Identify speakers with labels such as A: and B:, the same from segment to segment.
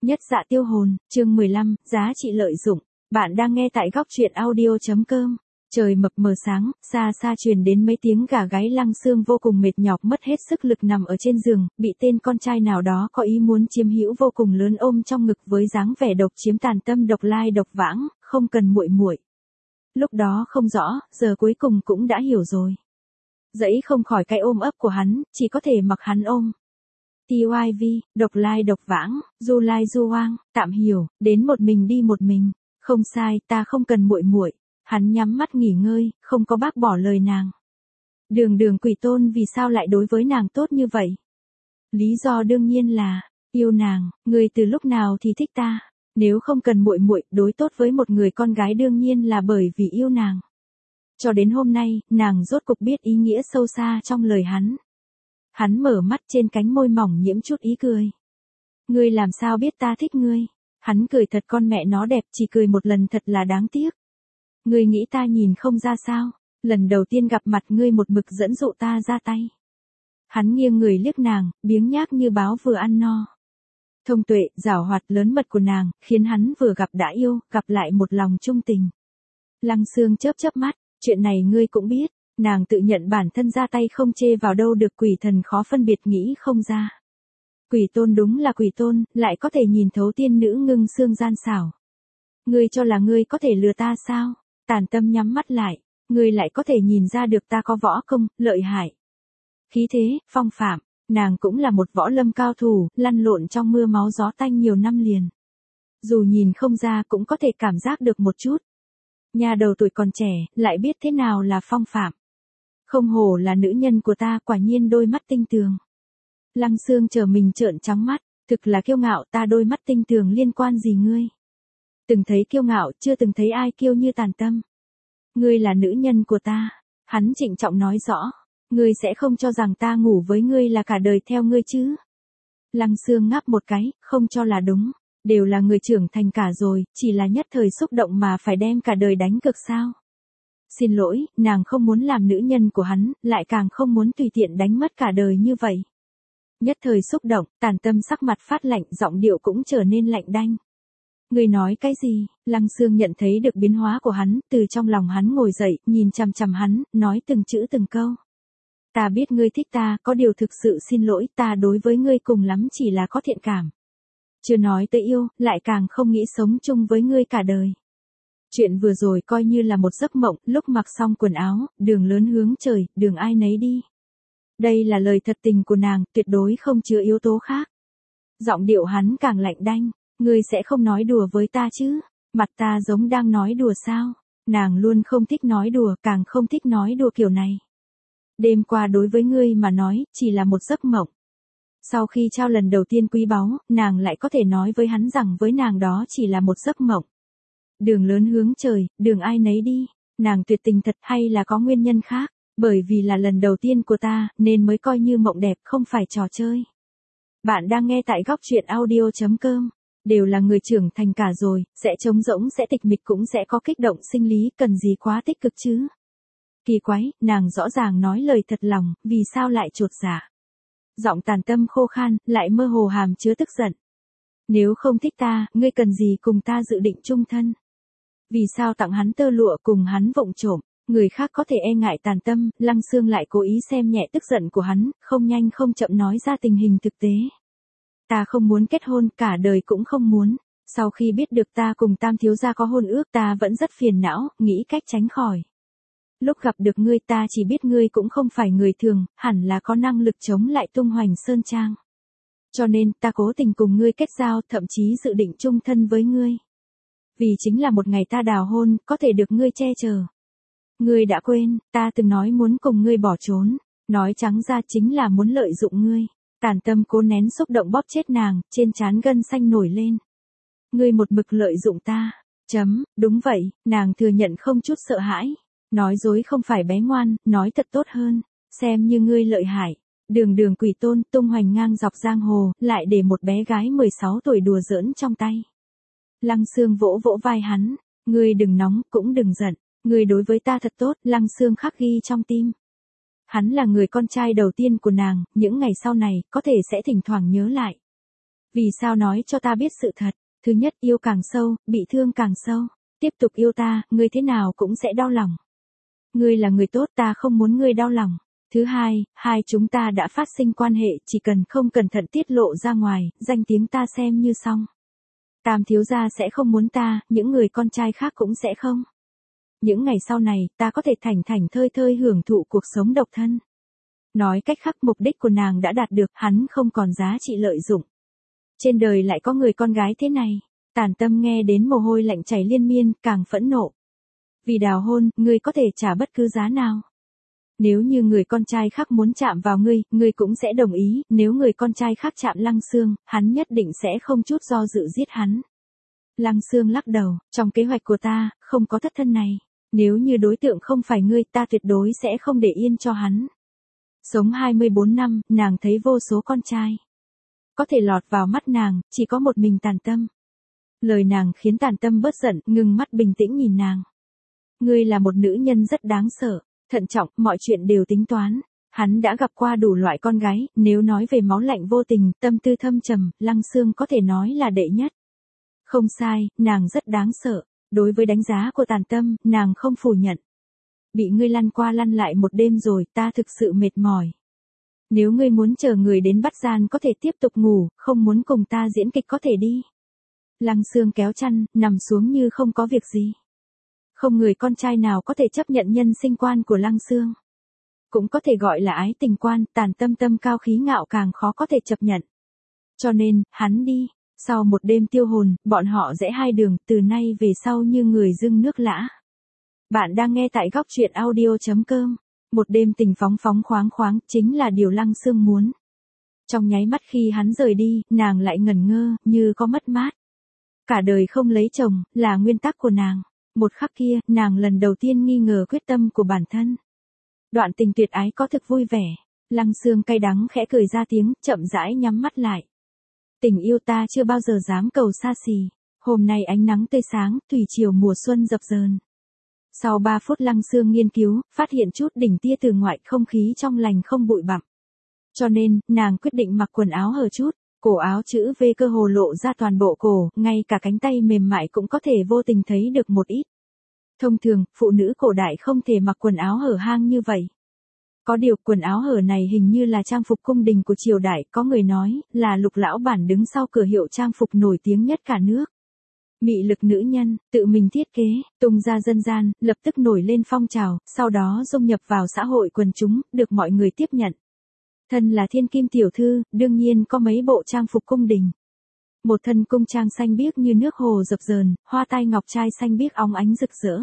A: Nhất dạ tiêu hồn, chương 15, giá trị lợi dụng. Bạn đang nghe tại góc truyện audio.com. Trời mập mờ sáng, xa xa truyền đến mấy tiếng gà gáy. Lăng Sương vô cùng mệt nhọc mất hết sức lực nằm ở trên giường, bị tên con trai nào đó có ý muốn chiếm hữu vô cùng lớn ôm trong ngực với dáng vẻ độc chiếm tàn tâm độc lai độc vãng, không cần muội muội. Lúc đó không rõ, giờ cuối cùng cũng đã hiểu rồi. Dẫy không khỏi cái ôm ấp của hắn, chỉ có thể mặc hắn ôm. TYV, độc lai độc vãng, du lai du hoang, tạm hiểu, đến một mình đi một mình. Không sai, ta không cần muội muội. Hắn nhắm mắt nghỉ ngơi, không có bác bỏ lời nàng. Đường Quỷ Tôn vì sao lại đối với nàng tốt như vậy? Lý do đương nhiên là, yêu nàng, người từ lúc nào thì thích ta. Nếu không cần muội muội, đối tốt với một người con gái đương nhiên là bởi vì yêu nàng. Cho đến hôm nay, nàng rốt cục biết ý nghĩa sâu xa trong lời hắn. Hắn mở mắt, trên cánh môi mỏng nhiễm chút ý cười. Ngươi làm sao biết ta thích ngươi? Hắn cười thật con mẹ nó đẹp, chỉ cười một lần thật là đáng tiếc. Ngươi nghĩ ta nhìn không ra sao? Lần đầu tiên gặp mặt ngươi một mực dẫn dụ ta ra tay. Hắn nghiêng người liếc nàng, biếng nhác như báo vừa ăn no. Thông tuệ, giảo hoạt lớn mật của nàng, khiến hắn vừa gặp đã yêu, gặp lại một lòng trung tình. Lăng Sương chớp chớp mắt, chuyện này ngươi cũng biết. Nàng tự nhận bản thân ra tay không chê vào đâu được, quỷ thần khó phân biệt nghĩ không ra. Quỷ Tôn đúng là Quỷ Tôn, lại có thể nhìn thấu tiên nữ ngưng xương gian xảo. Ngươi cho là ngươi có thể lừa ta sao? Tàn Tâm nhắm mắt lại, ngươi lại có thể nhìn ra được ta có võ công, lợi hại. Khí thế, phong phạm, nàng cũng là một võ lâm cao thủ, lăn lộn trong mưa máu gió tanh nhiều năm liền. Dù nhìn không ra cũng có thể cảm giác được một chút. Nhà đầu tuổi còn trẻ, lại biết thế nào là phong phạm. Không hổ là nữ nhân của ta, quả nhiên đôi mắt tinh tường. Lăng Sương chờ mình trợn trắng mắt, thực là kiêu ngạo, ta đôi mắt tinh tường liên quan gì ngươi? Từng thấy kiêu ngạo, chưa từng thấy ai kiêu như Tàn Tâm. Ngươi là nữ nhân của ta, hắn trịnh trọng nói rõ, ngươi sẽ không cho rằng ta ngủ với ngươi là cả đời theo ngươi chứ? Lăng Sương ngáp một cái, không cho là đúng, đều là người trưởng thành cả rồi, chỉ là nhất thời xúc động mà phải đem cả đời đánh cược sao? Xin lỗi, nàng không muốn làm nữ nhân của hắn, lại càng không muốn tùy tiện đánh mất cả đời như vậy. Nhất thời xúc động, Tàn Tâm sắc mặt phát lạnh, giọng điệu cũng trở nên lạnh đanh. Ngươi nói cái gì? Lăng Sương nhận thấy được biến hóa của hắn, từ trong lòng hắn ngồi dậy, nhìn chằm chằm hắn, nói từng chữ từng câu. Ta biết ngươi thích ta, có điều thực sự xin lỗi, ta đối với ngươi cùng lắm chỉ là có thiện cảm. Chưa nói tới yêu, lại càng không nghĩ sống chung với ngươi cả đời. Chuyện vừa rồi coi như là một giấc mộng, lúc mặc xong quần áo, đường lớn hướng trời, đường ai nấy đi. Đây là lời thật tình của nàng, tuyệt đối không chứa yếu tố khác. Giọng điệu hắn càng lạnh đanh, ngươi sẽ không nói đùa với ta chứ? Mặt ta giống đang nói đùa sao? Nàng luôn không thích nói đùa, càng không thích nói đùa kiểu này. Đêm qua đối với ngươi mà nói, chỉ là một giấc mộng. Sau khi trao lần đầu tiên quý báu, nàng lại có thể nói với hắn rằng với nàng đó chỉ là một giấc mộng. Đường lớn hướng trời, đường ai nấy đi. Nàng tuyệt tình thật hay là có nguyên nhân khác? Bởi vì là lần đầu tiên của ta, nên mới coi như mộng đẹp, không phải trò chơi. Bạn đang nghe tại góc truyện audio.com. Đều là người trưởng thành cả rồi, sẽ trống rỗng, sẽ tịch mịch, cũng sẽ có kích động sinh lý, cần gì quá tích cực chứ? Kỳ quái, nàng rõ ràng nói lời thật lòng, vì sao lại chột dạ? Giọng Tàn Tâm khô khan, lại mơ hồ hàm chứa tức giận. Nếu không thích ta, ngươi cần gì cùng ta dự định chung thân? Vì sao tặng hắn tơ lụa cùng hắn vụng trộm? Người khác có thể e ngại Tàn Tâm, Lăng Sương lại cố ý xem nhẹ tức giận của hắn, không nhanh không chậm nói ra tình hình thực tế. Ta không muốn kết hôn, cả đời cũng không muốn. Sau khi biết được ta cùng Tam thiếu gia có hôn ước, ta vẫn rất phiền não, nghĩ cách tránh khỏi. Lúc gặp được ngươi ta chỉ biết ngươi cũng không phải người thường, hẳn là có năng lực chống lại tung hoành sơn trang. Cho nên ta cố tình cùng ngươi kết giao, thậm chí dự định chung thân với ngươi. Vì chính là một ngày ta đào hôn, có thể được ngươi che chở. Ngươi đã quên, ta từng nói muốn cùng ngươi bỏ trốn, nói trắng ra chính là muốn lợi dụng ngươi. Tàn Tâm cố nén xúc động bóp chết nàng, trên trán gân xanh nổi lên. Ngươi một mực lợi dụng ta. Đúng vậy, nàng thừa nhận không chút sợ hãi. Nói dối không phải bé ngoan, nói thật tốt hơn. Xem như ngươi lợi hại. Đường Quỷ Tôn tung hoành ngang dọc giang hồ, lại để một bé gái 16 tuổi đùa giỡn trong tay. Lăng Sương vỗ vỗ vai hắn. Ngươi đừng nóng, cũng đừng giận. Ngươi đối với ta thật tốt, Lăng Sương khắc ghi trong tim. Hắn là người con trai đầu tiên của nàng, những ngày sau này, có thể sẽ thỉnh thoảng nhớ lại. Vì sao nói cho ta biết sự thật? Thứ nhất, yêu càng sâu, bị thương càng sâu. Tiếp tục yêu ta, ngươi thế nào cũng sẽ đau lòng. Ngươi là người tốt, ta không muốn ngươi đau lòng. Thứ hai, hai chúng ta đã phát sinh quan hệ, chỉ cần không cẩn thận tiết lộ ra ngoài, danh tiếng ta xem như xong. Tam thiếu gia sẽ không muốn ta, những người con trai khác cũng sẽ không. Những ngày sau này, ta có thể thảnh thảnh thơi thơi hưởng thụ cuộc sống độc thân. Nói cách khác, mục đích của nàng đã đạt được, hắn không còn giá trị lợi dụng. Trên đời lại có người con gái thế này. Tản Tâm nghe đến mồ hôi lạnh chảy liên miên, càng phẫn nộ. Vì đào hôn, ngươi có thể trả bất cứ giá nào. Nếu như người con trai khác muốn chạm vào ngươi cũng sẽ đồng ý, nếu người con trai khác chạm Lăng Xương, hắn nhất định sẽ không chút do dự giết hắn. Lăng Xương lắc đầu, trong kế hoạch của ta, không có thất thân này. Nếu như đối tượng không phải ngươi, ta tuyệt đối sẽ không để yên cho hắn. Sống 24 năm, nàng thấy vô số con trai. Có thể lọt vào mắt nàng, chỉ có một mình Tản Tâm. Lời nàng khiến Tản Tâm bớt giận, ngừng mắt bình tĩnh nhìn nàng. Ngươi là một nữ nhân rất đáng sợ, thận trọng, mọi chuyện đều tính toán. Hắn đã gặp qua đủ loại con gái, nếu nói về máu lạnh vô tình, tâm tư thâm trầm, Lăng Xương có thể nói là đệ nhất. Không sai, nàng rất đáng sợ. Đối với đánh giá của Tản Tâm, nàng không phủ nhận. Bị ngươi lăn qua lăn lại một đêm rồi, ta thực sự mệt mỏi. Nếu ngươi muốn chờ người đến bắt gian có thể tiếp tục ngủ, không muốn cùng ta diễn kịch có thể đi. Lăng Xương kéo chăn, nằm xuống như không có việc gì. Không người con trai nào có thể chấp nhận nhân sinh quan của Lăng Xương. Cũng có thể gọi là ái tình quan, Tản Tâm tâm cao khí ngạo càng khó có thể chấp nhận. Cho nên, hắn đi. Sau một đêm tiêu hồn, bọn họ rẽ hai đường, từ nay về sau như người dưng nước lã. Bạn đang nghe tại góc truyện audio.com. Một đêm tình phóng phóng khoáng khoáng, chính là điều Lăng Xương muốn. Trong nháy mắt khi hắn rời đi, nàng lại ngẩn ngơ, như có mất mát. Cả đời không lấy chồng, là nguyên tắc của nàng. Một khắc kia, nàng lần đầu tiên nghi ngờ quyết tâm của bản thân. Đoạn tình tuyệt ái có thực vui vẻ. Lăng Xương cay đắng khẽ cười ra tiếng, chậm rãi nhắm mắt lại. Tình yêu ta chưa bao giờ dám cầu xa xỉ. Hôm nay ánh nắng tươi sáng, thủy triều mùa xuân dập dờn. Sau 3 phút Lăng Xương nghiên cứu, phát hiện chút đỉnh tia từ ngoại, không khí trong lành không bụi bặm. Cho nên, nàng quyết định mặc quần áo hở chút, cổ áo chữ V cơ hồ lộ ra toàn bộ cổ, ngay cả cánh tay mềm mại cũng có thể vô tình thấy được một ít. Thông thường, phụ nữ cổ đại không thể mặc quần áo hở hang như vậy. Có điều quần áo hở này hình như là trang phục cung đình của triều đại, có người nói là Lục lão bản đứng sau cửa hiệu trang phục nổi tiếng nhất cả nước. Mị lực nữ nhân, tự mình thiết kế, tung ra dân gian, lập tức nổi lên phong trào, sau đó dung nhập vào xã hội quần chúng, được mọi người tiếp nhận. Thân là thiên kim tiểu thư, đương nhiên có mấy bộ trang phục cung đình. Một thân cung trang xanh biếc như nước hồ dập dờn, hoa tai ngọc trai xanh biếc óng ánh rực rỡ.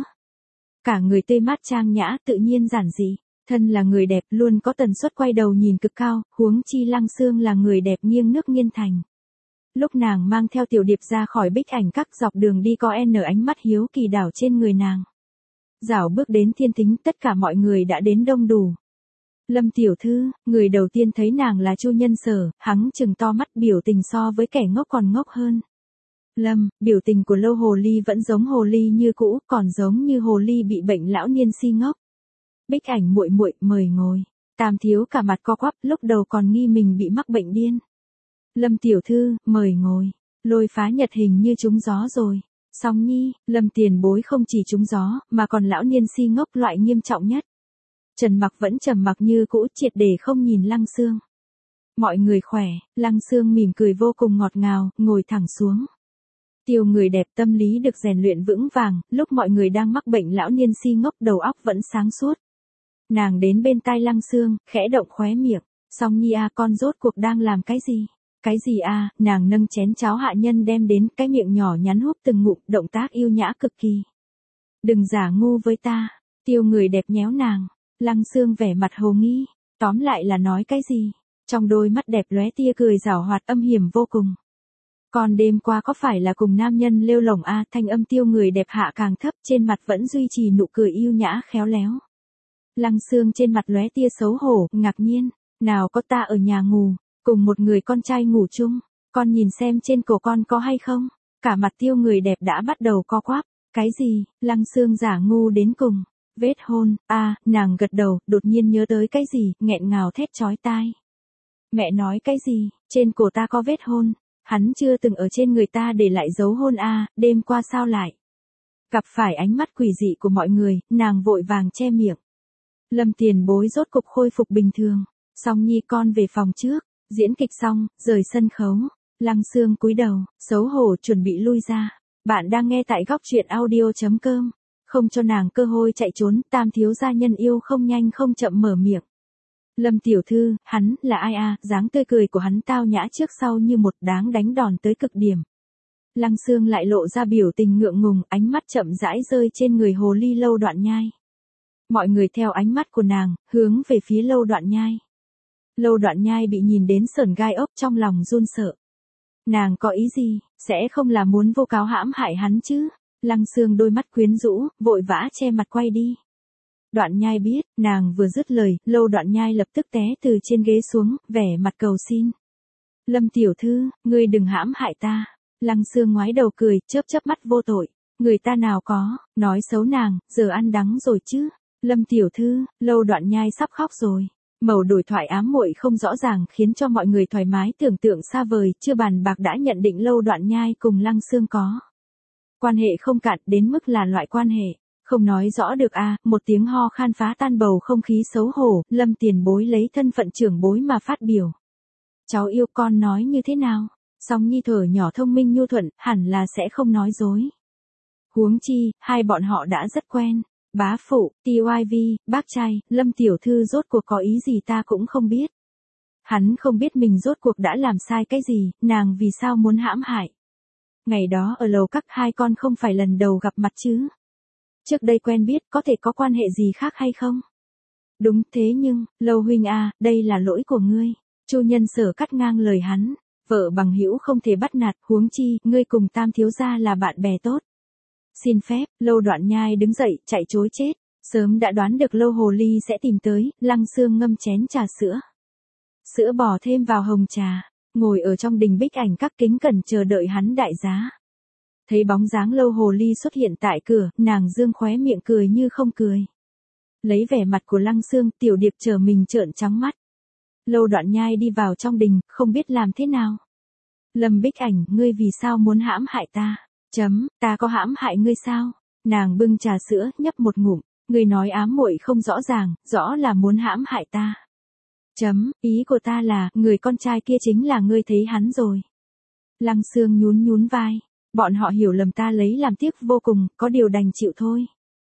A: Cả người tê mát trang nhã, tự nhiên giản dị. Thân là người đẹp luôn có tần suất quay đầu nhìn cực cao, huống chi Lăng Xương là người đẹp nghiêng nước nghiêng thành. Lúc nàng mang theo Tiểu Điệp ra khỏi Bích Ảnh Các, dọc đường đi có ánh mắt hiếu kỳ đảo trên người nàng. Dạo bước đến thiên thính, tất cả mọi người đã đến đông đủ. Lâm tiểu thư, người đầu tiên thấy nàng là Chu Nhân Sở, hắn trừng to mắt, biểu tình so với kẻ ngốc còn ngốc hơn. Lâm, biểu tình của Lâu hồ ly vẫn giống hồ ly như cũ, còn giống như hồ ly bị bệnh lão niên si ngốc. Bích Ảnh muội muội, mời ngồi. Tam thiếu cả mặt co quắp, lúc đầu còn nghi mình bị mắc bệnh điên. Lâm tiểu thư, mời ngồi. Lôi phá nhật hình như trúng gió rồi. Song nhi, Lâm tiền bối không chỉ trúng gió, mà còn lão niên si ngốc loại nghiêm trọng nhất. Trần Mặc vẫn trầm mặc như cũ, triệt để không nhìn Lăng Xương. Mọi người khỏe, Lăng Xương mỉm cười vô cùng ngọt ngào, ngồi thẳng xuống. Tiêu người đẹp tâm lý được rèn luyện vững vàng, lúc mọi người đang mắc bệnh lão niên si ngốc đầu óc vẫn sáng suốt. Nàng đến bên tai Lăng Xương, khẽ động khóe miệng. Song nhi à, con rốt cuộc đang làm cái gì? Cái gì à, nàng nâng chén cháo hạ nhân đem đến, cái miệng nhỏ nhắn húp từng ngụm, động tác yêu nhã cực kỳ. Đừng giả ngu với ta. Tiêu người đẹp nhéo nàng. Lăng Xương vẻ mặt hồ nghi. Tóm lại là nói cái gì? Trong đôi mắt đẹp lóe tia cười giảo hoạt âm hiểm vô cùng. Còn đêm qua có phải là cùng nam nhân lêu lổng à? Thanh âm tiêu người đẹp hạ càng thấp, trên mặt vẫn duy trì nụ cười yêu nhã khéo léo. Lăng Xương trên mặt lóe tia xấu hổ, ngạc nhiên. Nào có, ta ở nhà ngủ, cùng một người con trai ngủ chung. Con nhìn xem trên cổ con có hay không? Cả mặt tiêu người đẹp đã bắt đầu co quắp. Cái gì? Lăng Xương giả ngu đến cùng. Vết hôn, à, nàng gật đầu, đột nhiên nhớ tới cái gì, nghẹn ngào thét chói tai. Mẹ nói cái gì? Trên cổ ta có vết hôn. Hắn chưa từng ở trên người ta để lại dấu hôn a, đêm qua sao lại? Gặp phải ánh mắt quỷ dị của mọi người, nàng vội vàng che miệng. Lâm Tiền Bối rốt cục khôi phục bình thường. Song Nhi con về phòng trước, diễn kịch xong, rời sân khấu. Lăng Sương cúi đầu, xấu hổ chuẩn bị lui ra. Bạn đang nghe tại góc truyện audio.com. Không cho nàng cơ hội chạy trốn, Tam thiếu gia nhân yêu không nhanh không chậm mở miệng. Lâm tiểu thư, hắn là ai a? Dáng tươi cười của hắn tao nhã trước sau như một đáng đánh đòn tới cực điểm. Lăng Sương lại lộ ra biểu tình ngượng ngùng, ánh mắt chậm rãi rơi trên người hồ ly Lâu Đoạn Nhai. Mọi người theo ánh mắt của nàng, hướng về phía Lâu Đoạn Nhai. Lâu Đoạn Nhai bị nhìn đến sởn gai ốc trong lòng run sợ. Nàng có ý gì, sẽ không là muốn vô cáo hãm hại hắn chứ? Lăng Sương đôi mắt quyến rũ, vội vã che mặt quay đi. Đoạn Nhai biết, nàng vừa dứt lời, Lâu Đoạn Nhai lập tức té từ trên ghế xuống, vẻ mặt cầu xin. Lâm tiểu thư, ngươi đừng hãm hại ta. Lăng Sương ngoái đầu cười, chớp chớp mắt vô tội. Người ta nào có, nói xấu nàng, giờ ăn đắng rồi chứ. Lâm tiểu thư, Lâu Đoạn Nhai sắp khóc rồi. Mẩu đổi thoại ám muội không rõ ràng khiến cho mọi người thoải mái tưởng tượng xa vời, chưa bàn bạc đã nhận định Lâu Đoạn Nhai cùng Lăng Sương có quan hệ không cạn đến mức là loại quan hệ. Không nói rõ được a, một tiếng ho khan phá tan bầu không khí xấu hổ, Lâm Tiền Bối lấy thân phận trưởng bối mà phát biểu. Cháu yêu con nói như thế nào? Song Nhi thở nhỏ thông minh nhu thuận, hẳn là sẽ không nói dối. Huống chi, hai bọn họ đã rất quen. Bá phụ, TYV, bác trai, Lâm tiểu thư rốt cuộc có ý gì ta cũng không biết. Hắn không biết mình rốt cuộc đã làm sai cái gì, nàng vì sao muốn hãm hại. Ngày đó ở lầu các hai con không phải lần đầu gặp mặt chứ. Trước đây quen biết có thể có quan hệ gì khác hay không? Đúng thế nhưng, Lâu huynh a, đây là lỗi của ngươi. Chu Nhân Sở cắt ngang lời hắn. Vợ bằng hữu không thể bắt nạt, huống chi, ngươi cùng Tam thiếu gia là bạn bè tốt. Xin phép, Lâu Đoạn Nhai đứng dậy, chạy trối chết. Sớm đã đoán được Lâu hồ ly sẽ tìm tới, Lăng Sương ngâm chén trà sữa. Sữa bò thêm vào hồng trà, ngồi ở trong đình bích ảnh các kính cẩn chờ đợi hắn đại giá. Thấy bóng dáng Lâu hồ ly xuất hiện tại cửa, nàng dương khóe miệng cười như không cười. Lấy vẻ mặt của Lăng Sương, Tiểu Điệp chờ mình trợn trắng mắt. Lâu Đoạn Nhai đi vào trong đình, không biết làm thế nào. Lâm Bích Ảnh, ngươi vì sao muốn hãm hại ta? Ta có hãm hại ngươi sao? Nàng bưng trà sữa, nhấp một ngụm. Ngươi nói ám muội không rõ ràng, rõ là muốn hãm hại ta. Ý của ta là, người con trai kia chính là ngươi thấy hắn rồi. Lăng Sương nhún nhún vai. Bọn họ hiểu lầm ta lấy làm tiếc vô cùng, có điều đành chịu thôi.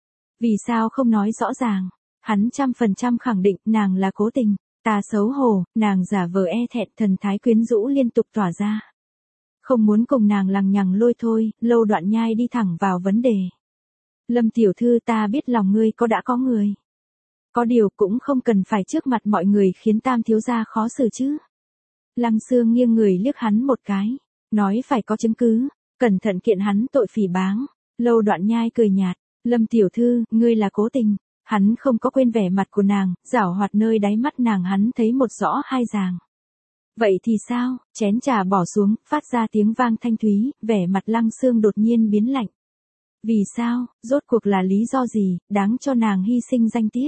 A: Vì sao không nói rõ ràng? Hắn 100% khẳng định nàng là cố tình. Ta xấu hổ, nàng giả vờ e thẹn, thần thái quyến rũ liên tục tỏa ra. Không muốn cùng nàng lằng nhằng lôi thôi, Lâu Đoạn Nhai đi thẳng vào vấn đề. Lâm tiểu thư, ta biết lòng ngươi đã có người. Có điều cũng không cần phải trước mặt mọi người khiến Tam thiếu gia khó xử chứ. Lăng Sương nghiêng người liếc hắn một cái. Nói phải có chứng cứ, cẩn thận kiện hắn tội phỉ báng. Lâu Đoạn Nhai cười nhạt. Lâm tiểu thư, ngươi là cố tình. Hắn không có quên vẻ mặt của nàng, giảo hoạt nơi đáy mắt nàng hắn thấy một rõ hai ràng. Vậy thì sao? Chén trà bỏ xuống, phát ra tiếng vang thanh thúy, vẻ mặt Lăng Sương đột nhiên biến lạnh. Vì sao? Rốt cuộc là lý do gì, đáng cho nàng hy sinh danh tiết?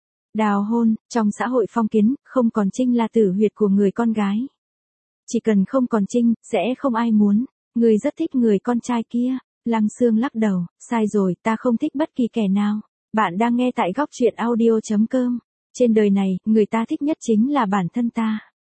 A: Đào hôn, trong xã hội phong kiến, không còn Trinh là tử huyệt của người con gái. Chỉ cần không còn Trinh, sẽ không ai muốn. Người rất thích người con trai kia. Lăng Sương lắc đầu, sai rồi, ta không thích bất kỳ kẻ nào. Bạn đang nghe tại góc truyện audio.com. Trên đời này, người ta thích nhất chính là bản thân ta.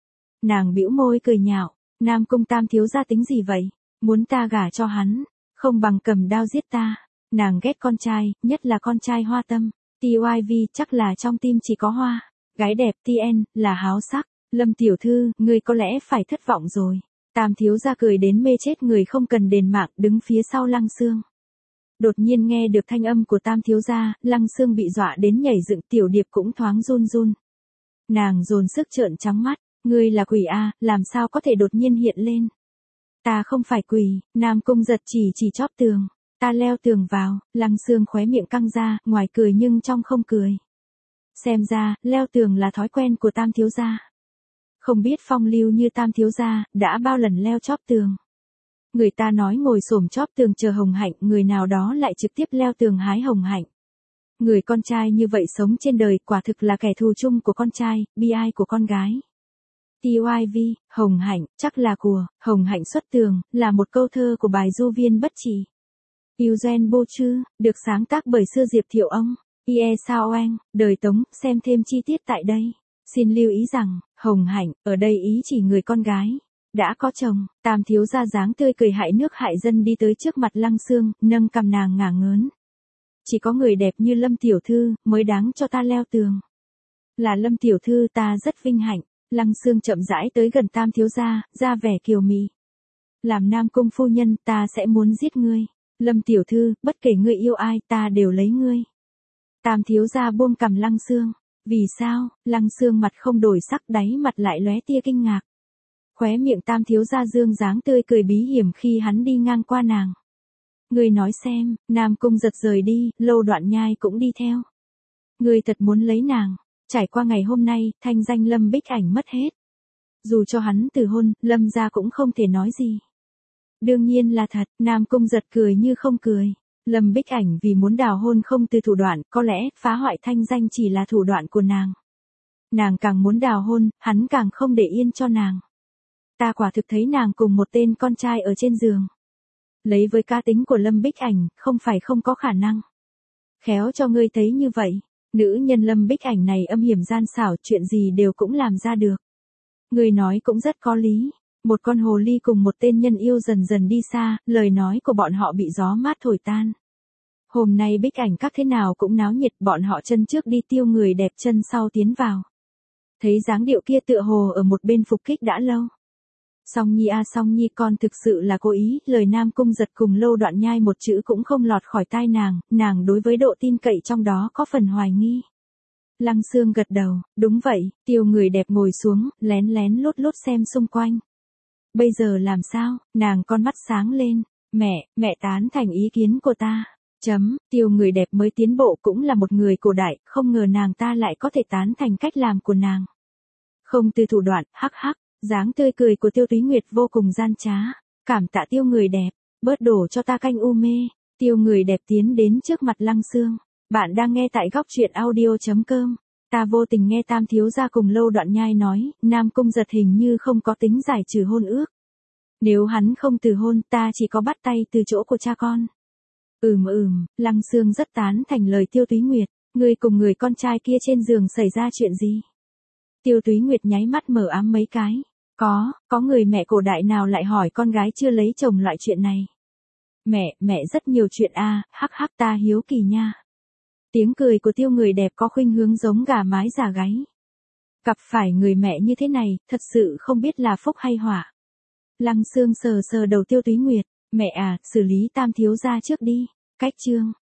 A: Nàng bĩu môi cười nhạo. Nam Cung Tam thiếu gia tính gì vậy? Muốn ta gả cho hắn, không bằng cầm đao giết ta. Nàng ghét con trai, nhất là con trai hoa tâm. TYV chắc là trong tim chỉ có hoa. Gái đẹp TN là háo sắc. Lâm tiểu thư, ngươi có lẽ phải thất vọng rồi. Tam thiếu gia cười đến mê chết người không cần đền mạng, đứng phía sau Lăng Sương. Đột nhiên nghe được thanh âm của Tam thiếu gia, Lăng Sương bị dọa đến nhảy dựng, Tiểu Điệp cũng thoáng run run. Nàng dồn sức trợn trắng mắt. Ngươi là quỷ a, làm sao có thể đột nhiên hiện lên? Ta không phải quỷ. Nam Cung giật chỉ chóp tường. Ta leo tường vào. Lăng Sương khóe miệng căng ra, ngoài cười nhưng trong không cười. Xem ra, leo tường là thói quen của Tam thiếu gia. Không biết phong lưu như Tam thiếu gia, đã bao lần leo chóp tường. Người ta nói ngồi xổm chóp tường chờ hồng hạnh, người nào đó lại trực tiếp leo tường hái hồng hạnh. Người con trai như vậy sống trên đời quả thực là kẻ thù chung của con trai, bi ai của con gái. TYV, Hồng Hạnh, chắc là của, Hồng Hạnh xuất tường, là một câu thơ của bài Du Viên Bất Chỉ. Eugène Bourdieu, được sáng tác bởi Sư Diệp Thiệu Ông, Ie Sao Oanh, đời Tống, xem thêm chi tiết tại đây. Xin lưu ý rằng, Hồng Hạnh, ở đây ý chỉ người con gái đã có chồng. Tam thiếu gia dáng tươi cười hại nước hại dân đi tới trước mặt Lăng Xương, nâng cằm nàng ngả ngớn. Chỉ có người đẹp như Lâm tiểu thư mới đáng cho ta leo tường. Là Lâm tiểu thư ta rất vinh hạnh. Lăng Xương chậm rãi tới gần Tam thiếu gia, ra vẻ kiều mị. Làm Nam cung phu nhân, ta sẽ muốn giết ngươi. Lâm tiểu thư, bất kể ngươi yêu ai, ta đều lấy ngươi. Tam thiếu gia buông cằm Lăng Xương. Vì sao? Lăng Xương mặt không đổi sắc, đáy mặt lại lóe tia kinh ngạc. Khóe miệng Tam thiếu gia dương dáng tươi cười bí hiểm khi hắn đi ngang qua nàng. Ngươi nói xem, Nam cung giật rời đi, Lâu Đoạn Nhai cũng đi theo. Ngươi thật muốn lấy nàng. Trải qua ngày hôm nay, thanh danh Lâm Bích Ảnh mất hết. Dù cho hắn từ hôn, Lâm gia cũng không thể nói gì. Đương nhiên là thật, Nam cung giật cười như không cười. Lâm Bích Ảnh vì muốn đào hôn không từ thủ đoạn, có lẽ phá hoại thanh danh chỉ là thủ đoạn của nàng. Nàng càng muốn đào hôn, hắn càng không để yên cho nàng. Ta quả thực thấy nàng cùng một tên con trai ở trên giường. Lấy với cá tính của Lâm Bích Ảnh, không phải không có khả năng. Khéo cho ngươi thấy như vậy. Nữ nhân Lâm Bích Ảnh này âm hiểm gian xảo, chuyện gì đều cũng làm ra được. Ngươi nói cũng rất có lý. Một con hồ ly cùng một tên nhân yêu dần dần đi xa, lời nói của bọn họ bị gió mát thổi tan. Hôm nay Bích Ảnh các thế nào cũng náo nhiệt, bọn họ chân trước đi tiêu người đẹp chân sau tiến vào. Thấy dáng điệu kia tựa hồ ở một bên phục kích đã lâu. Song Nhi à Song Nhi, con thực sự là cố ý, lời Nam cung giật cùng Lâu Đoạn Nhai một chữ cũng không lọt khỏi tai nàng đối với độ tin cậy trong đó có phần hoài nghi. Lăng Xương gật đầu, đúng vậy, tiêu người đẹp ngồi xuống, lén lén lút lút xem xung quanh. Bây giờ làm sao, nàng con mắt sáng lên, mẹ tán thành ý kiến của ta. Tiêu người đẹp mới tiến bộ cũng là một người cổ đại, không ngờ nàng ta lại có thể tán thành cách làm của nàng. Không từ thủ đoạn, hắc hắc. Dáng tươi cười của Tiêu Túy Nguyệt vô cùng gian trá. Cảm tạ Tiêu người đẹp, bớt đổ cho ta canh u mê. Tiêu người đẹp tiến đến trước mặt Lăng Xương. Bạn đang nghe tại góc truyện audio.com. Ta vô tình nghe Tam thiếu gia cùng Lâu Đoạn Nhai nói, Nam cung giật hình như không có tính giải trừ hôn ước. Nếu hắn không từ hôn, ta chỉ có bắt tay từ chỗ của cha con. Lăng Xương rất tán thành lời Tiêu Túy Nguyệt. Ngươi cùng người con trai kia trên giường xảy ra chuyện gì? Tiêu Túy Nguyệt nháy mắt mở ám mấy cái. Có người mẹ cổ đại nào lại hỏi con gái chưa lấy chồng loại chuyện này. Mẹ rất nhiều chuyện hắc hắc, ta hiếu kỳ nha. Tiếng cười của Tiêu người đẹp có khuynh hướng giống gà mái già gáy. Gặp phải người mẹ như thế này, thật sự không biết là phúc hay họa. Lăng Xương sờ đầu Tiêu Túy Nguyệt, mẹ xử lý Tam thiếu gia trước đi. Cách chương